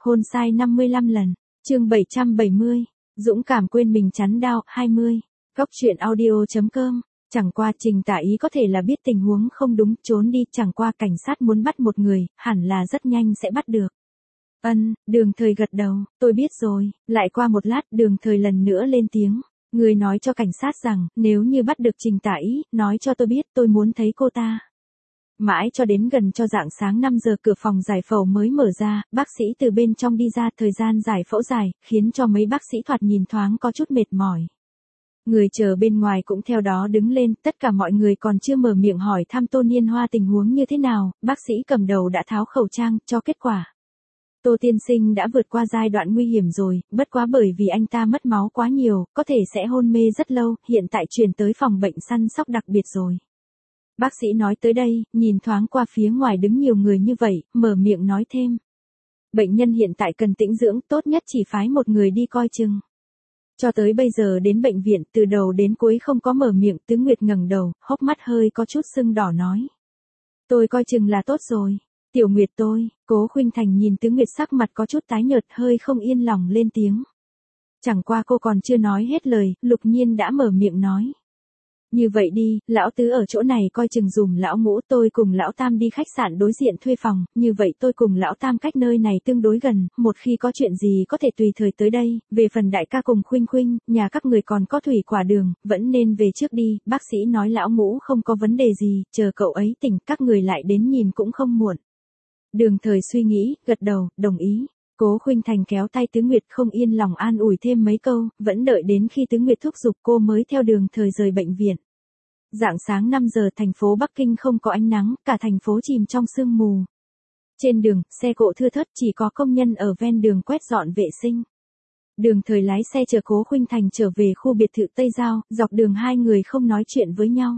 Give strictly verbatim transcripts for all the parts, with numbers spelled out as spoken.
Hôn sai năm mươi lăm lần. Chương bảy trăm bảy mươi. Dũng cảm quên mình chắn đao. hai mươi. Góc truyện audio chấm com. Chẳng qua Trình Tả Ý có thể là biết tình huống không đúng, trốn đi, chẳng qua cảnh sát muốn bắt một người, hẳn là rất nhanh sẽ bắt được. Ân, Đường Thời gật đầu, tôi biết rồi. Lại qua một lát, Đường Thời lần nữa lên tiếng. Người nói cho cảnh sát rằng, nếu như bắt được Trình Tả Ý, nói cho tôi biết, tôi muốn thấy cô ta. Mãi cho đến gần cho rạng sáng năm giờ cửa phòng giải phẫu mới mở ra, bác sĩ từ bên trong đi ra, thời gian giải phẫu dài, khiến cho mấy bác sĩ thoạt nhìn thoáng có chút mệt mỏi. Người chờ bên ngoài cũng theo đó đứng lên, tất cả mọi người còn chưa mở miệng hỏi thăm Tô Niên Hoa tình huống như thế nào, bác sĩ cầm đầu đã tháo khẩu trang, cho kết quả. Tô tiên sinh đã vượt qua giai đoạn nguy hiểm rồi, bất quá bởi vì anh ta mất máu quá nhiều, có thể sẽ hôn mê rất lâu, hiện tại chuyển tới phòng bệnh săn sóc đặc biệt rồi. Bác sĩ nói tới đây, nhìn thoáng qua phía ngoài đứng nhiều người như vậy, mở miệng nói thêm. Bệnh nhân hiện tại cần tĩnh dưỡng, tốt nhất chỉ phái một người đi coi chừng. Cho tới bây giờ đến bệnh viện, từ đầu đến cuối không có mở miệng, Tứ Nguyệt ngẩng đầu, hốc mắt hơi có chút sưng đỏ nói. Tôi coi chừng là tốt rồi. Tiểu Nguyệt tôi, Cố Khuynh Thành nhìn Tứ Nguyệt sắc mặt có chút tái nhợt, hơi không yên lòng lên tiếng. Chẳng qua cô còn chưa nói hết lời, Lục Nhiên đã mở miệng nói. Như vậy đi, lão Tứ ở chỗ này coi chừng dùm lão Ngũ, tôi cùng lão Tam đi khách sạn đối diện thuê phòng, như vậy tôi cùng lão Tam cách nơi này tương đối gần, một khi có chuyện gì có thể tùy thời tới đây, về phần đại ca cùng Khuynh Khuynh, nhà các người còn có thủy quả đường, vẫn nên về trước đi, bác sĩ nói lão Ngũ không có vấn đề gì, chờ cậu ấy tỉnh, các người lại đến nhìn cũng không muộn. Đường Thời suy nghĩ, gật đầu, đồng ý. Cố Khuynh Thành kéo tay Tứ Nguyệt không yên lòng an ủi thêm mấy câu, vẫn đợi đến khi Tứ Nguyệt thúc giục cô mới theo Đường Thời rời bệnh viện. Rạng sáng năm giờ thành phố Bắc Kinh không có ánh nắng, cả thành phố chìm trong sương mù. Trên đường, xe cộ thưa thớt, chỉ có công nhân ở ven đường quét dọn vệ sinh. Đường Thời lái xe chở Cố Khuynh Thành trở về khu biệt thự Tây Giao, dọc đường hai người không nói chuyện với nhau.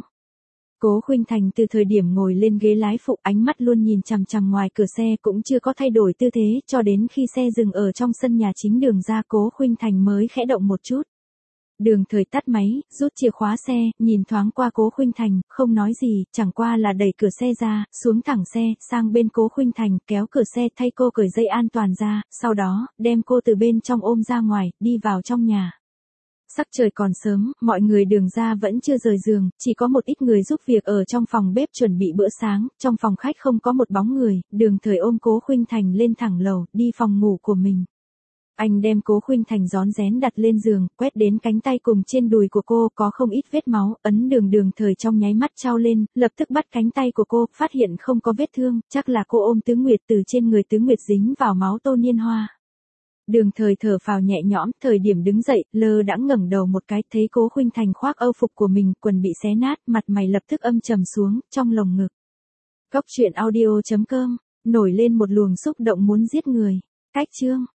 Cố Khuynh Thành từ thời điểm ngồi lên ghế lái phụ, ánh mắt luôn nhìn chằm chằm ngoài cửa xe, cũng chưa có thay đổi tư thế, cho đến khi xe dừng ở trong sân nhà chính đường ra, Cố Khuynh Thành mới khẽ động một chút. Đường Thời tắt máy, rút chìa khóa xe, nhìn thoáng qua Cố Khuynh Thành, không nói gì, chẳng qua là đẩy cửa xe ra, xuống thẳng xe, sang bên Cố Khuynh Thành, kéo cửa xe, thay cô cởi dây an toàn ra, sau đó, đem cô từ bên trong ôm ra ngoài, đi vào trong nhà. Sắc trời còn sớm, mọi người đường ra vẫn chưa rời giường, chỉ có một ít người giúp việc ở trong phòng bếp chuẩn bị bữa sáng, trong phòng khách không có một bóng người, Đường Thời ôm Cố Khuynh Thành lên thẳng lầu, đi phòng ngủ của mình. Anh đem Cố Khuynh Thành rón rén đặt lên giường, quét đến cánh tay cùng trên đùi của cô, có không ít vết máu, ấn đường Đường Thời trong nháy mắt trao lên, lập tức bắt cánh tay của cô, phát hiện không có vết thương, chắc là cô ôm Tứ Nguyệt, từ trên người Tứ Nguyệt dính vào máu Tô Niên Hoa. Đường Thời thở phào nhẹ nhõm, thời điểm đứng dậy, lơ đãng ngẩng đầu một cái, thấy Cố Khuynh Thành khoác âu phục của mình, quần bị xé nát, mặt mày lập tức âm trầm xuống, trong lồng ngực. Góc truyện audio chấm com, nổi lên một luồng xúc động muốn giết người. Cách chương